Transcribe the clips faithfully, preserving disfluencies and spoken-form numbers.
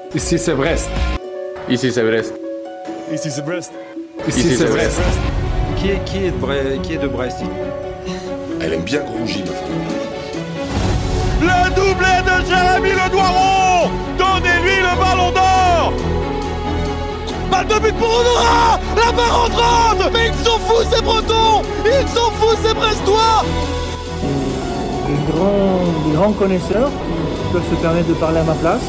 Ici c'est Brest. Ici c'est Brest. Ici c'est Brest. Ici, Ici, c'est c'est Brest. Brest. Qui est, qui est, de, Bre- qui est de Brest? Elle aime bien Grougy, ma femme. Le doublé de Jérémy Le Doiron. Donnez-lui le ballon d'or. Balle de but pour Honora. La barre entrante. Mais ils sont fous ces Bretons. Ils sont fous ces Brestois. Des grands, des grands connaisseurs qui peuvent se permettre de parler à ma place.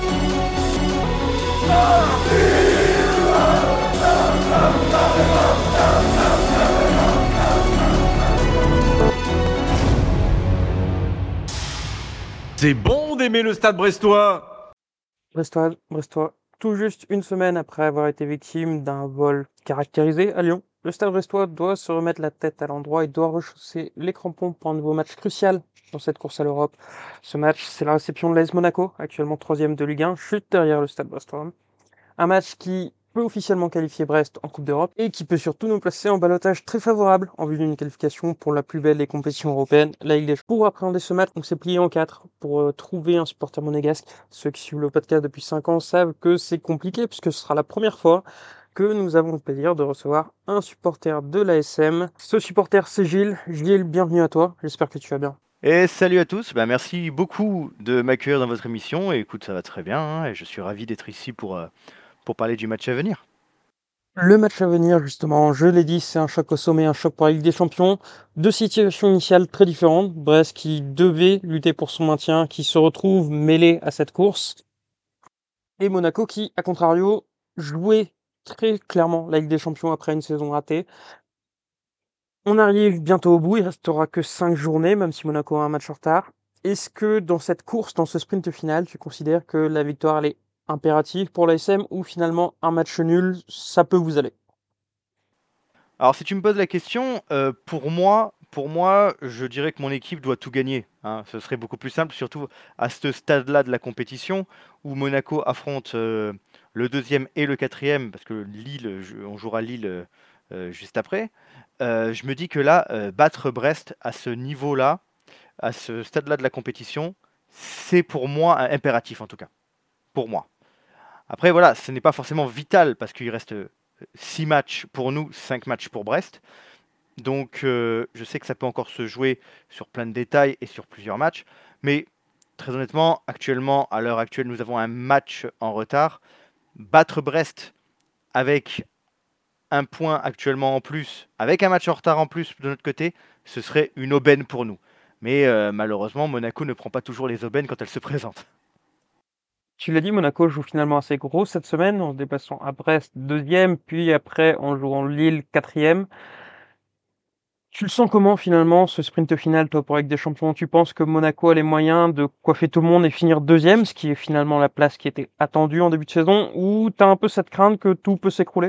C'est bon d'aimer le Stade brestois. Brestois, Brestois, tout juste une semaine après avoir été victime d'un vol caractérisé à Lyon, le Stade brestois doit se remettre la tête à l'endroit et doit rechausser les crampons pour un nouveau match crucial dans cette course à l'Europe. Ce match, c'est la réception de l'A S Monaco, actuellement troisième de Ligue un, chute derrière le Stade brestois. Un match qui peut officiellement qualifier Brest en Coupe d'Europe et qui peut surtout nous placer en ballottage très favorable en vue d'une qualification pour la plus belle des compétitions européennes, la Ligue des Champions. Pour appréhender ce match, on s'est plié en quatre pour euh, trouver un supporter monégasque. Ceux qui suivent le podcast depuis cinq ans savent que c'est compliqué puisque ce sera la première fois que nous avons le plaisir de recevoir un supporter de l'A S M. Ce supporter, c'est Gilles. Gilles, bienvenue à toi. J'espère que tu vas bien. Et salut à tous, bah, merci beaucoup de m'accueillir dans votre émission. Et écoute, ça va très bien, hein, et je suis ravi d'être ici pour, euh, pour parler du match à venir. Le match à venir, justement, je l'ai dit, c'est un choc au sommet, un choc pour la Ligue des Champions. Deux situations initiales très différentes. Brest qui devait lutter pour son maintien, qui se retrouve mêlé à cette course. Et Monaco qui, à contrario, jouait très clairement la Ligue des Champions après une saison ratée. On arrive bientôt au bout, il restera que cinq journées, même si Monaco a un match en retard. Est-ce que dans cette course, dans ce sprint final, tu considères que la victoire elle est impérative pour l'A S M ou finalement un match nul, ça peut vous aller? Alors, si tu me poses la question, euh, pour moi, pour moi, je dirais que mon équipe doit tout gagner, hein. Ce serait beaucoup plus simple, surtout à ce stade-là de la compétition, où Monaco affronte euh, le deuxième et le quatrième, parce que Lille, je- on jouera Lille euh, euh, juste après. Euh, je me dis que là, euh, battre Brest à ce niveau-là, à ce stade-là de la compétition, c'est pour moi un impératif en tout cas. Pour moi. Après, voilà, ce n'est pas forcément vital parce qu'il reste six matchs pour nous, cinq matchs pour Brest. Donc, euh, je sais que ça peut encore se jouer sur plein de détails et sur plusieurs matchs. Mais très honnêtement, actuellement, à l'heure actuelle, nous avons un match en retard. Battre Brest avec un point actuellement en plus, avec un match en retard en plus de notre côté, ce serait une aubaine pour nous. Mais euh, malheureusement, Monaco ne prend pas toujours les aubaines quand elles se présentent. Tu l'as dit, Monaco joue finalement assez gros cette semaine en se déplaçant à Brest deuxième, puis après en jouant Lille quatrième. Tu le sens comment finalement ce sprint final, toi, pour Ligue des Champions? Tu penses que Monaco a les moyens de coiffer tout le monde et finir deuxième, ce qui est finalement la place qui était attendue en début de saison, ou t'as un peu cette crainte que tout peut s'écrouler?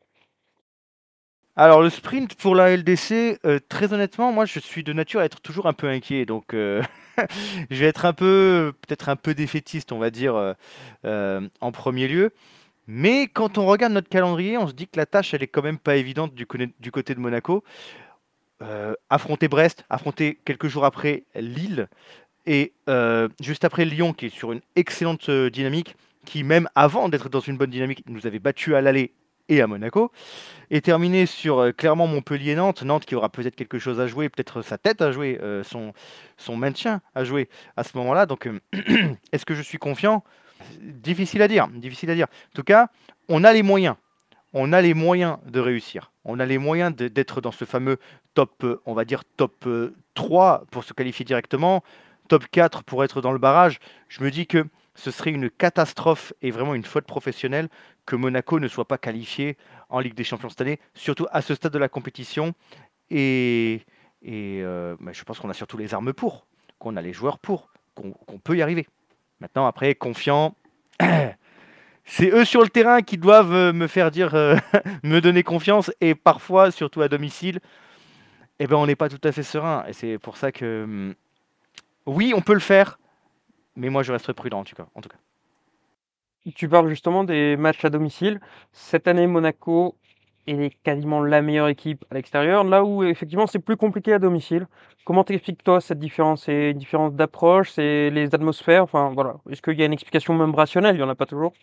Alors, le sprint pour la L D C, euh, très honnêtement, moi je suis de nature à être toujours un peu inquiet. Donc, euh, je vais être un peu, peut-être un peu défaitiste, on va dire, euh, euh, en premier lieu. Mais quand on regarde notre calendrier, on se dit que la tâche, elle est quand même pas évidente du, côté- du côté de Monaco. Euh, affronter Brest, affronter quelques jours après Lille, et euh, juste après Lyon, qui est sur une excellente euh, dynamique, qui même avant d'être dans une bonne dynamique, nous avait battu à l'aller et à Monaco. Et terminer sur euh, clairement Montpellier-Nantes. Nantes qui aura peut-être quelque chose à jouer, peut-être sa tête à jouer, euh, son, son maintien à jouer à ce moment-là. Donc, euh, est-ce que je suis confiant? Difficile à dire, difficile à dire. En tout cas, on a les moyens. On a les moyens de réussir. On a les moyens de- d'être dans ce fameux top, euh, on va dire top euh, trois pour se qualifier directement, top quatre pour être dans le barrage. Je me dis que ce serait une catastrophe et vraiment une faute professionnelle que Monaco ne soit pas qualifié en Ligue des Champions cette année, surtout à ce stade de la compétition. Et, et euh, bah, je pense qu'on a surtout les armes pour, qu'on a les joueurs pour, qu'on qu'on peut y arriver. Maintenant, après, confiant, c'est eux sur le terrain qui doivent euh, me faire dire, euh, me donner confiance. Et parfois, surtout à domicile, eh ben, on n'est pas tout à fait serein. Et c'est pour ça que, hum, oui, on peut le faire, mais moi, je resterai prudent en tout cas. En tout cas. Tu parles justement des matchs à domicile. Cette année, Monaco est quasiment la meilleure équipe à l'extérieur, là où effectivement c'est plus compliqué à domicile. Comment t'expliques toi cette différence? C'est une différence d'approche, c'est les atmosphères, enfin voilà. Est-ce qu'il y a une explication même rationnelle? Il y en a pas toujours.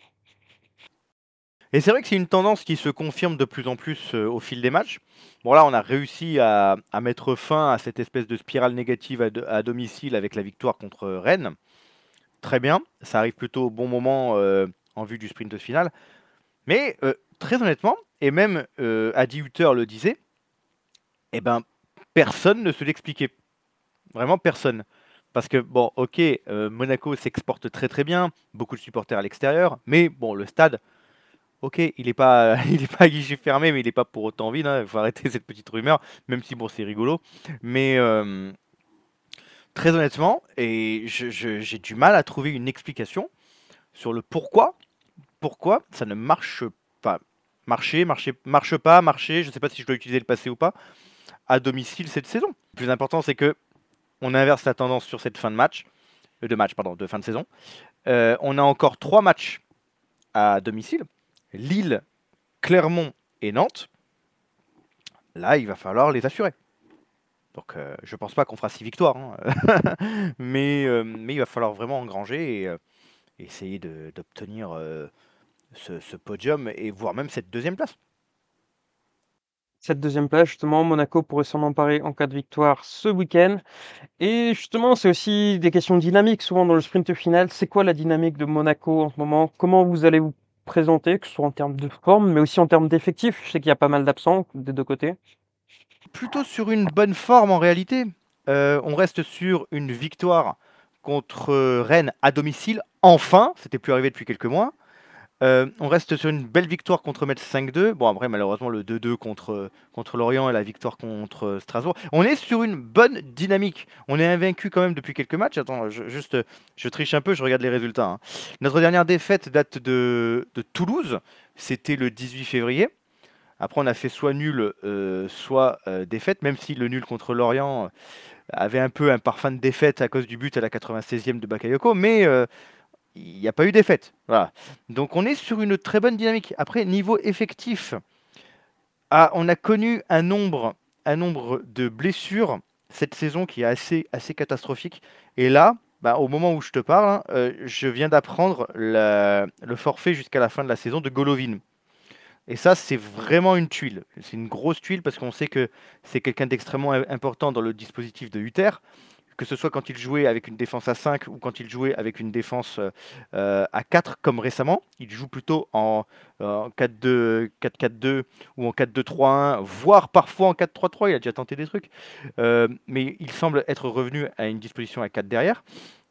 Et c'est vrai que c'est une tendance qui se confirme de plus en plus euh, au fil des matchs. Bon là, on a réussi à, à mettre fin à cette espèce de spirale négative à, do- à domicile avec la victoire contre Rennes. Très bien, ça arrive plutôt au bon moment euh, en vue du sprint final. Mais euh, très honnêtement, et même euh, Adi Hutter le disait, eh ben, personne ne se l'expliquait. Vraiment personne. Parce que, bon, ok, euh, Monaco s'exporte très très bien, beaucoup de supporters à l'extérieur, mais bon, le stade, ok, il n'est pas, il est pas à guichet fermé, mais il n'est pas pour autant vide. Il faut arrêter cette petite rumeur, même si bon, c'est rigolo. Mais euh, très honnêtement, et je- je- j'ai du mal à trouver une explication sur le pourquoi, pourquoi ça ne marche pas. Marcher, marcher, marche pas, marcher, je ne sais pas si je dois utiliser le passé ou pas, à domicile cette saison. Le plus important, c'est que on inverse la tendance sur cette fin de match, euh, de match, pardon, de fin de saison. Euh, on a encore trois matchs à domicile. Lille, Clermont et Nantes. Là, il va falloir les assurer. Donc, euh, je pense pas qu'on fera six victoires, hein. mais, euh, mais il va falloir vraiment engranger et euh, essayer de- d'obtenir euh, ce, ce podium et voire même cette deuxième place. Cette deuxième place, justement, Monaco pourrait s'en emparer en cas de victoire ce week-end. Et justement, c'est aussi des questions dynamiques souvent dans le sprint final. C'est quoi la dynamique de Monaco en ce moment? Comment vous allez vous présenter, que ce soit en termes de forme, mais aussi en termes d'effectifs? Je sais qu'il y a pas mal d'absents des deux côtés. Plutôt sur une bonne forme en réalité. Euh, on reste sur une victoire contre euh, Rennes à domicile. Enfin, c'était plus arrivé depuis quelques mois. Euh, on reste sur une belle victoire contre Metz cinq deux. Bon, après, malheureusement, le deux deux contre, contre Lorient et la victoire contre euh, Strasbourg. On est sur une bonne dynamique. On est invaincu quand même depuis quelques matchs. Attends, je, juste, je triche un peu, je regarde les résultats, hein. Notre dernière défaite date de, de Toulouse. C'était le dix-huit février. Après, on a fait soit nul, euh, soit euh, défaite, même si le nul contre Lorient euh, avait un peu un parfum de défaite à cause du but à la quatre-vingt-seizième de Bakayoko. Mais euh, il n'y a pas eu défaite. Voilà. Donc on est sur une très bonne dynamique. Après, niveau effectif, ah, on a connu un nombre, un nombre de blessures cette saison qui est assez, assez catastrophique. Et là, bah, au moment où je te parle, hein, euh, je viens d'apprendre la- le forfait jusqu'à la fin de la saison de Golovin. Et ça, c'est vraiment une tuile. C'est une grosse tuile parce qu'on sait que c'est quelqu'un d'extrêmement im- important dans le dispositif de Hutter, que ce soit quand il jouait avec une défense à cinq ou quand il jouait avec une défense euh, euh, à quatre comme récemment. Il joue plutôt en, en quatre deux, quatre quatre deux ou en quatre deux trois un, voire parfois en quatre trois trois. Il a déjà tenté des trucs. Euh, mais il semble être revenu à une disposition à quatre derrière.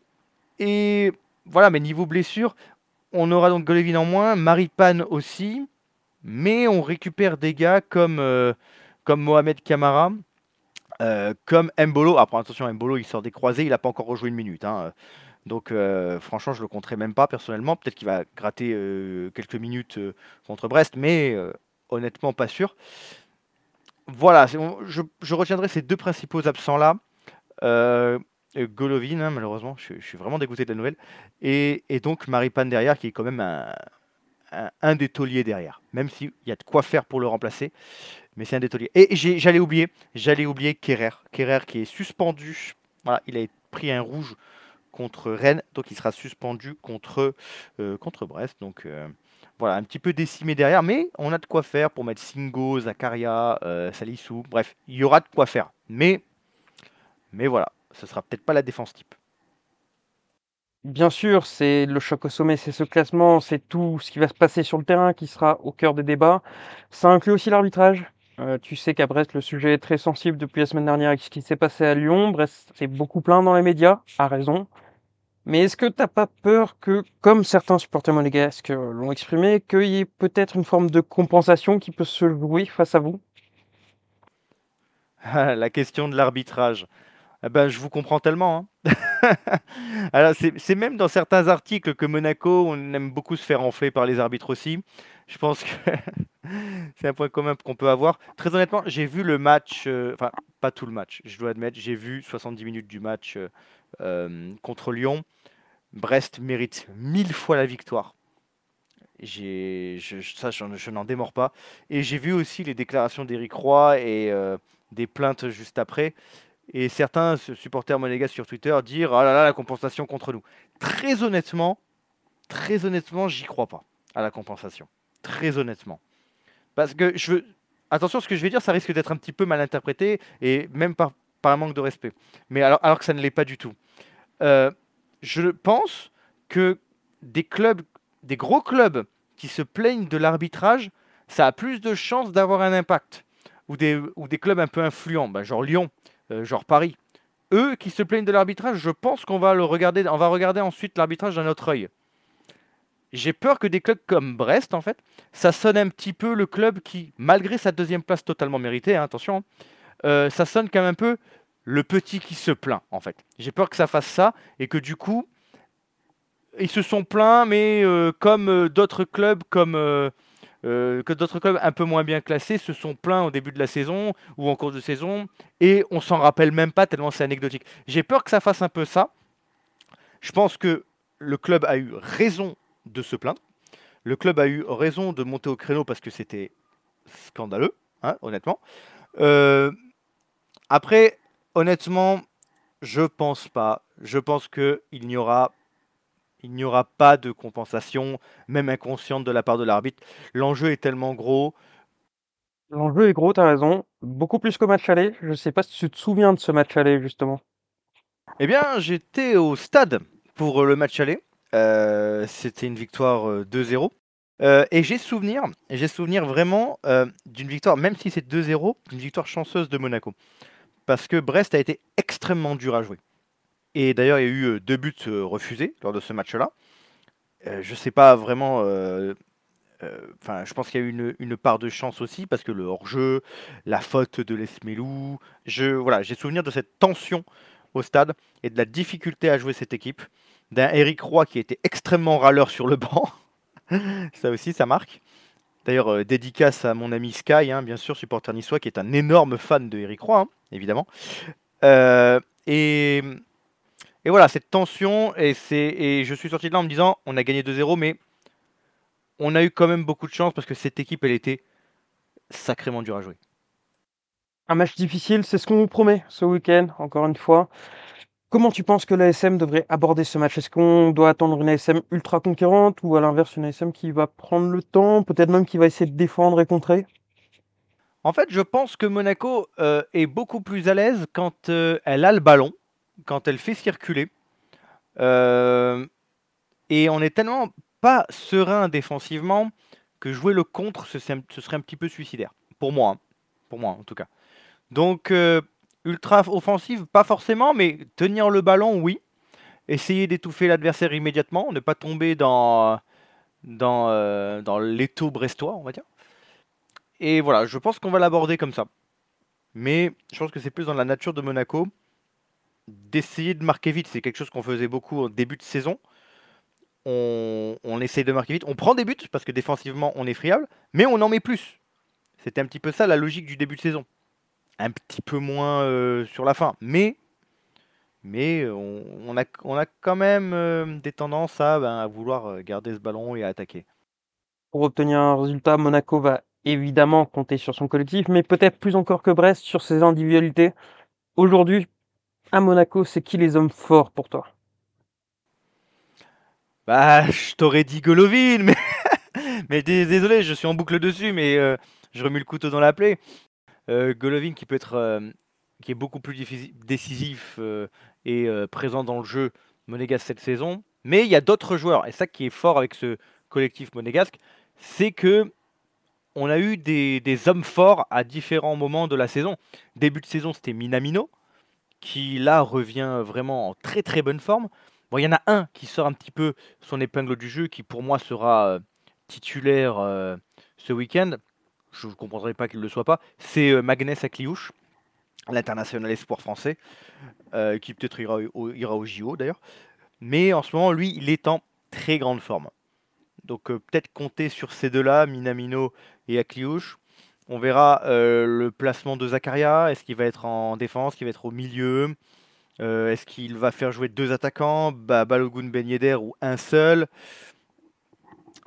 Et voilà, mais niveau blessure, on aura donc Golovin en moins, Maripane aussi, mais on récupère des gars comme, euh, comme Mohamed Kamara, euh, comme Mbolo. Après, attention, Mbolo, il sort des croisés, il n'a pas encore rejoué une minute, hein. Donc, euh, franchement, je le compterai même pas personnellement. Peut-être qu'il va gratter euh, quelques minutes euh, contre Brest, mais euh, honnêtement, pas sûr. Voilà, c'est- on- je, je retiendrai ces deux principaux absents-là. Euh, euh, Golovin, hein, malheureusement, je, je suis vraiment dégoûté de la nouvelle. Et, et donc, Maripane derrière, qui est quand même un, un, un des tauliers derrière. Même s'il y a de quoi faire pour le remplacer. Mais c'est un des tauliers. Et j'ai- j'allais oublier, j'allais oublier Kerrer. Kerrer qui est suspendu. Voilà, il a pris un rouge contre Rennes, donc il sera suspendu contre, euh, contre Brest. Donc euh, voilà, un petit peu décimé derrière, mais on a de quoi faire pour mettre Singo, Zakaria, euh, Salissou. Bref, il y aura de quoi faire. Mais, mais voilà, ce sera peut-être pas la défense type. Bien sûr, c'est le choc au sommet, c'est ce classement, c'est tout ce qui va se passer sur le terrain qui sera au cœur des débats. Ça inclut aussi l'arbitrage. Euh, tu sais qu'à Brest, le sujet est très sensible depuis la semaine dernière avec ce qui s'est passé à Lyon. Brest c'est beaucoup plaint dans les médias, à raison. Mais est-ce que t'as pas peur que, comme certains supporters monégasques euh, l'ont exprimé, qu'il y ait peut-être une forme de compensation qui peut se jouer face à vous? La question de l'arbitrage. Eh ben, je vous comprends tellement, hein. Alors, c'est c'est même dans certains articles que Monaco, on aime beaucoup se faire enfler par les arbitres aussi. Je pense que c'est un point commun qu'on peut avoir. Très honnêtement, j'ai vu le match, euh, enfin, pas tout le match, je dois admettre, j'ai vu soixante-dix minutes du match euh, euh, contre Lyon. Brest mérite mille fois la victoire. j'ai, je, je- ça, j'en- je n'en démords pas. Et j'ai vu aussi les déclarations d'Éric Roy et euh, des plaintes juste après. Et certains se- supporters monégasques sur Twitter dire ah là là, la compensation contre nous. Très honnêtement, très honnêtement, j'y crois pas à la compensation. Très honnêtement. Parce que je veux. Attention, ce que je vais dire, ça risque d'être un petit peu mal interprété et même par, par un manque de respect. Mais alors, alors que ça ne l'est pas du tout. Euh, je pense que des clubs, des gros clubs qui se plaignent de l'arbitrage, ça a plus de chances d'avoir un impact. Ou des, ou des clubs un peu influents, ben, genre Lyon, euh, genre Paris. Eux qui se plaignent de l'arbitrage, je pense qu'on va le regarder, on va regarder ensuite l'arbitrage d'un autre œil. J'ai peur que des clubs comme Brest, en fait, ça sonne un petit peu le club qui, malgré sa deuxième place totalement méritée, hein, attention, euh, ça sonne comme un peu le petit qui se plaint, en fait. J'ai peur que ça fasse ça et que du coup, ils se sont plaints, mais euh, comme euh, d'autres clubs, comme euh, euh, que d'autres clubs un peu moins bien classés se sont plaints au début de la saison ou en cours de saison, et on s'en rappelle même pas tellement c'est anecdotique. J'ai peur que ça fasse un peu ça. Je pense que le club a eu raison de se plaindre. Le club a eu raison de monter au créneau parce que c'était scandaleux, hein, honnêtement. Euh, après, honnêtement, je pense pas. Je pense que il n'y aura, il n'y aura pas de compensation, même inconsciente de la part de l'arbitre. L'enjeu est tellement gros. L'enjeu est gros, t'as raison. Beaucoup plus qu'au match aller. Je sais pas si tu te souviens de ce match aller, justement. Eh bien, j'étais au stade pour le match aller. Euh, c'était une victoire euh, deux zéro. Euh, et j'ai souvenir, j'ai souvenir vraiment euh, d'une victoire, même si c'est deux zéro, d'une victoire chanceuse de Monaco. Parce que Brest a été extrêmement dur à jouer. Et d'ailleurs, il y a eu euh, deux buts euh, refusés lors de ce match-là. Euh, je sais pas vraiment. euh, euh, Enfin, je pense qu'il y a eu une, une part de chance aussi parce que le hors-jeu, la faute de Lesmelou. Je voilà, j'ai souvenir de cette tension au stade et de la difficulté à jouer cette équipe. D'un Eric Roy qui était extrêmement râleur sur le banc. Ça aussi, ça marque. D'ailleurs, euh, dédicace à mon ami Sky, hein, bien sûr, supporter niçois, qui est un énorme fan de Eric Roy, hein, évidemment. Euh, et, et voilà, cette tension, et, c'est, et je suis sorti de là en me disant, on a gagné deux zéro, mais on a eu quand même beaucoup de chance parce que cette équipe, elle était sacrément dure à jouer. Un match difficile, c'est ce qu'on vous promet ce week-end, encore une fois. Comment tu penses que l'A S M devrait aborder ce match? Est-ce qu'on doit attendre une A S M ultra conquérante ou à l'inverse une A S M qui va prendre le temps, peut-être même qui va essayer de défendre et contrer? En fait, je pense que Monaco euh, est beaucoup plus à l'aise quand euh, elle a le ballon, quand elle fait circuler. Euh, et on est tellement pas serein défensivement que jouer le contre, ce, c'est un- ce serait un petit peu suicidaire. Pour moi, hein. Pour moi en tout cas. Donc, euh, ultra offensive, pas forcément, mais tenir le ballon, oui. Essayer d'étouffer l'adversaire immédiatement, ne pas tomber dans, dans, euh, dans l'étau brestois, on va dire. Et voilà, je pense qu'on va l'aborder comme ça. Mais je pense que c'est plus dans la nature de Monaco d'essayer de marquer vite. C'est quelque chose qu'on faisait beaucoup au début de saison. On, on essaye de marquer vite. On prend des buts parce que défensivement on est friable, mais on en met plus. C'était un petit peu ça la logique du début de saison. Un petit peu moins euh, sur la fin, mais mais euh, on, on a, on a quand même euh, des tendances à, ben, à vouloir euh, garder ce ballon et à attaquer. Pour obtenir un résultat, Monaco va évidemment compter sur son collectif, mais peut-être plus encore que Brest sur ses individualités. Aujourd'hui, à Monaco, c'est qui les hommes forts pour toi? Bah, je t'aurais dit Golovin, mais, mais dés- désolé, je suis en boucle dessus, mais euh, je remue le couteau dans la plaie. Euh, Golovin qui peut être, euh, qui est beaucoup plus diffisi- décisif euh, et euh, présent dans le jeu monégasque cette saison. Mais il y a d'autres joueurs, et ça qui est fort avec ce collectif monégasque, c'est que on a eu des, des hommes forts à différents moments de la saison. Début de saison, c'était Minamino, qui là revient vraiment en très très bonne forme. Bon, il y en a un qui sort un petit peu son épingle du jeu, qui pour moi sera euh, titulaire euh, ce week-end. Je ne comprendrais pas qu'il ne le soit pas. C'est euh, Magnès Akliouche, l'international espoir français, euh, qui peut-être ira au, ira au J O d'ailleurs. Mais en ce moment, lui, il est en très grande forme. Donc euh, peut-être compter sur ces deux-là, Minamino et Akliouche. On verra euh, le placement de Zakaria. Est-ce qu'il va être en défense, est-ce qu'il va être au milieu? Euh, Est-ce qu'il va faire jouer deux attaquants, bah, Balogun Ben Yedder ou un seul?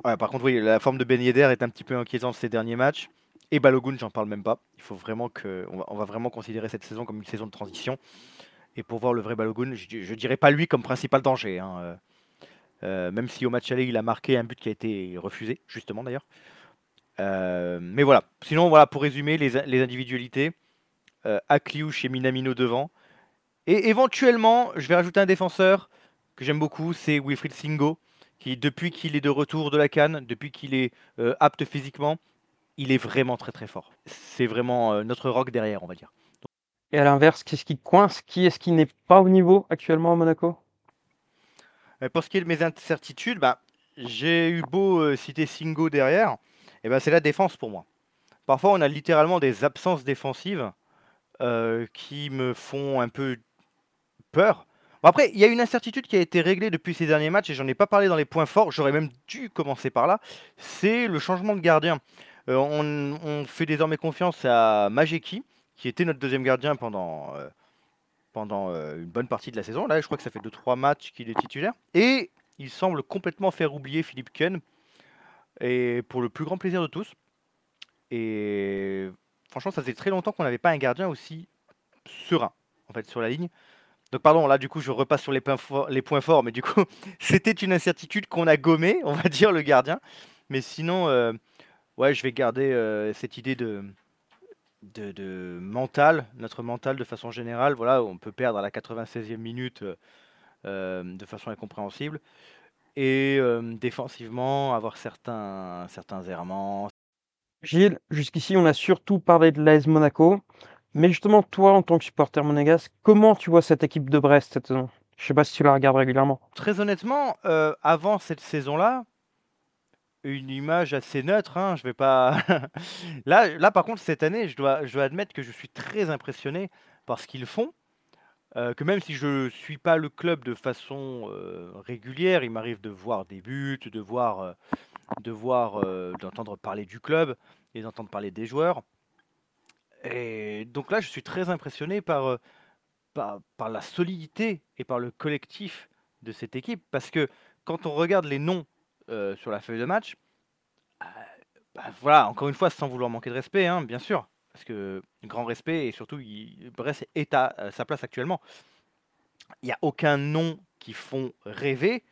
Ouais, par contre, oui, la forme de Ben Yedder est un petit peu inquiétante ces derniers matchs. Et Balogun, j'en parle même pas. Il faut vraiment que, on va, on va vraiment considérer cette saison comme une saison de transition. Et pour voir le vrai Balogun, je, je dirais pas lui comme principal danger, hein. Euh, euh, même si au match aller, il a marqué un but qui a été refusé, justement d'ailleurs. Euh, mais voilà. Sinon, voilà, pour résumer, les, les individualités, euh, Akliouche et Minamino devant. Et éventuellement, je vais rajouter un défenseur que j'aime beaucoup, c'est Wilfried Singo, qui depuis qu'il est de retour de la CAN, depuis qu'il est euh, apte physiquement, il est vraiment très très fort. C'est vraiment euh, notre rock derrière, on va dire. Et à l'inverse, qu'est-ce qui coince? Qui est-ce qui n'est pas au niveau actuellement à Monaco? Euh, Pour ce qui est de mes incertitudes, bah, j'ai eu beau euh, citer Singo derrière, et ben c'est la défense pour moi. Parfois, on a littéralement des absences défensives euh, qui me font un peu peur. Bon, après, il y a une incertitude qui a été réglée depuis ces derniers matchs et j'en ai pas parlé dans les points forts. J'aurais même dû commencer par là. C'est le changement de gardien. Euh, on, on fait désormais confiance à Majeki, qui était notre deuxième gardien pendant, euh, pendant euh, une bonne partie de la saison. Là, je crois que ça fait deux trois matchs qu'il est titulaire. Et il semble complètement faire oublier Philippe Ken. Et pour le plus grand plaisir de tous. Et franchement, ça faisait très longtemps qu'on n'avait pas un gardien aussi serein, en fait, sur la ligne. Donc pardon, là du coup je repasse sur les points, forts, les points forts, mais du coup c'était une incertitude qu'on a gommée, on va dire, le gardien. Mais sinon, euh, ouais, je vais garder euh, cette idée de, de, de mental, notre mental de façon générale. Voilà, on peut perdre à la quatre-vingt-seizième minute euh, de façon incompréhensible. Et euh, défensivement, avoir certains, certains errements. Gilles, jusqu'ici, on a surtout parlé de l'A S Monaco. Mais justement, toi, en tant que supporter monégasque, comment tu vois cette équipe de Brest cette saison? Je sais pas si tu la regardes régulièrement. Très honnêtement, euh, avant cette saison-là, une image assez neutre, hein, je vais pas. là, là, par contre, cette année, je dois, je dois admettre que je suis très impressionné par ce qu'ils font. Euh, que même si je suis pas le club de façon euh, régulière, il m'arrive de voir des buts, de voir, euh, de voir, euh, d'entendre parler du club et d'entendre parler des joueurs. Et donc là, je suis très impressionné par, euh, par, par la solidité et par le collectif de cette équipe. Parce que quand on regarde les noms euh, sur la feuille de match, euh, bah, voilà, encore une fois, sans vouloir manquer de respect, hein, bien sûr. Parce que grand respect et surtout, il, Brest est à euh, sa place actuellement. Il n'y a aucun nom qui font rêver.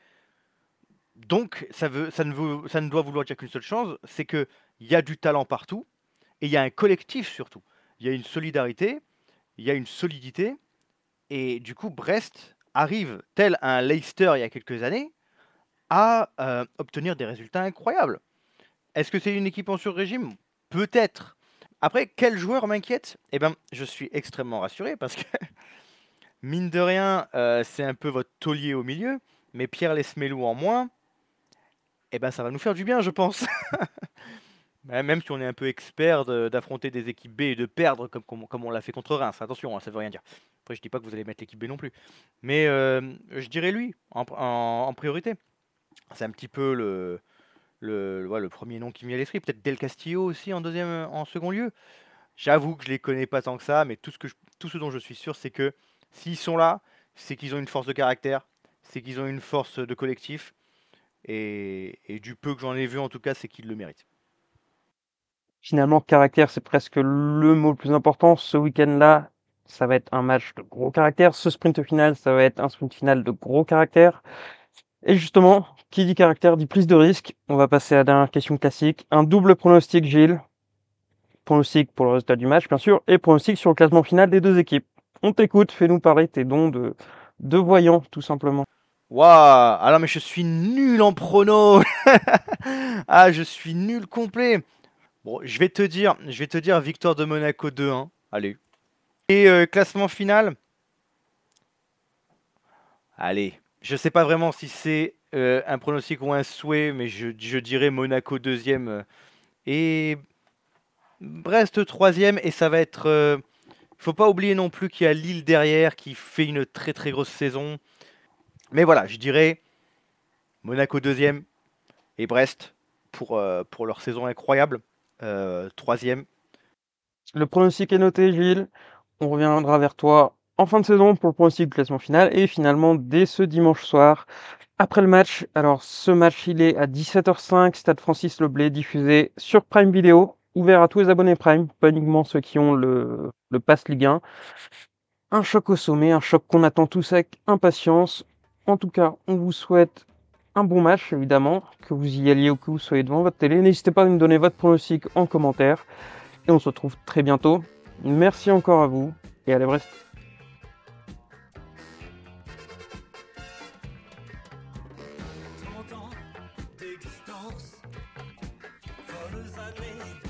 Donc, ça, veut, ça, ne, veut, ça ne doit vouloir dire qu'une seule chose, c'est qu'il y a du talent partout et il y a un collectif surtout. Il y a une solidarité, il y a une solidité. Et du coup, Brest arrive, tel un Leicester il y a quelques années, à euh, obtenir des résultats incroyables. Est-ce que c'est une équipe en sur-régime? Peut-être. Après, quel joueur m'inquiète? Eh bien, je suis extrêmement rassuré parce que, mine de rien, euh, c'est un peu votre taulier au milieu, mais Pierre Lesmelou en moins, eh ben, ça va nous faire du bien, je pense. Même si on est un peu expert de- d'affronter des équipes B et de perdre comme, comme, comme on l'a fait contre Reims. Attention, hein, ça veut rien dire. Après, je dis pas que vous allez mettre l'équipe B non plus. Mais euh, je dirais lui, en, en- en priorité. C'est un petit peu le, le, ouais, le premier nom qui me vient à l'esprit. Peut-être Del Castillo aussi en, deuxième, en second lieu. J'avoue que je les connais pas tant que ça, mais tout ce, que je- tout ce dont je suis sûr, c'est que s'ils sont là, c'est qu'ils ont une force de caractère, c'est qu'ils ont une force de collectif. Et, et du peu que j'en ai vu, en tout cas, c'est qu'ils le méritent. Finalement, caractère, c'est presque le mot le plus important. Ce week-end-là, ça va être un match de gros caractère. Ce sprint final, ça va être un sprint final de gros caractère. Et justement, qui dit caractère dit prise de risque. On va passer à la dernière question classique. Un double pronostic, Gilles. Pronostic pour le résultat du match, bien sûr, et pronostic sur le classement final des deux équipes. On t'écoute, fais-nous parler tes dons de, de voyants, tout simplement. Waouh! Alors, mais je suis nul en prono! Ah, je suis nul complet! Bon, je vais te dire, je vais te dire victoire de Monaco deux un. Allez. Et euh, classement final? Allez. Je sais pas vraiment si c'est euh, un pronostic ou un souhait, mais je, je dirais Monaco deuxième euh, et Brest troisième. Et ça va être. euh, faut pas oublier non plus qu'il y a Lille derrière qui fait une très très grosse saison. Mais voilà, je dirais Monaco deuxième et Brest pour, euh, pour leur saison incroyable. Euh, troisième. Le pronostic est noté, Gilles. On reviendra vers toi en fin de saison pour le pronostic du classement final et finalement dès ce dimanche soir Après le match, alors ce match il est à dix-sept heures cinq, Stade Francis Leblay, diffusé sur Prime Video, ouvert à tous les abonnés Prime, pas uniquement ceux qui ont le, le Pass Ligue un. Un choc au sommet, un choc qu'on attend tous avec impatience. En tout cas, on vous souhaite un bon match, évidemment, que vous y alliez ou que vous soyez devant votre télé. N'hésitez pas à nous donner votre pronostic en commentaire. Et on se retrouve très bientôt. Merci encore à vous et allez Brest. trente ans d'existence, folles années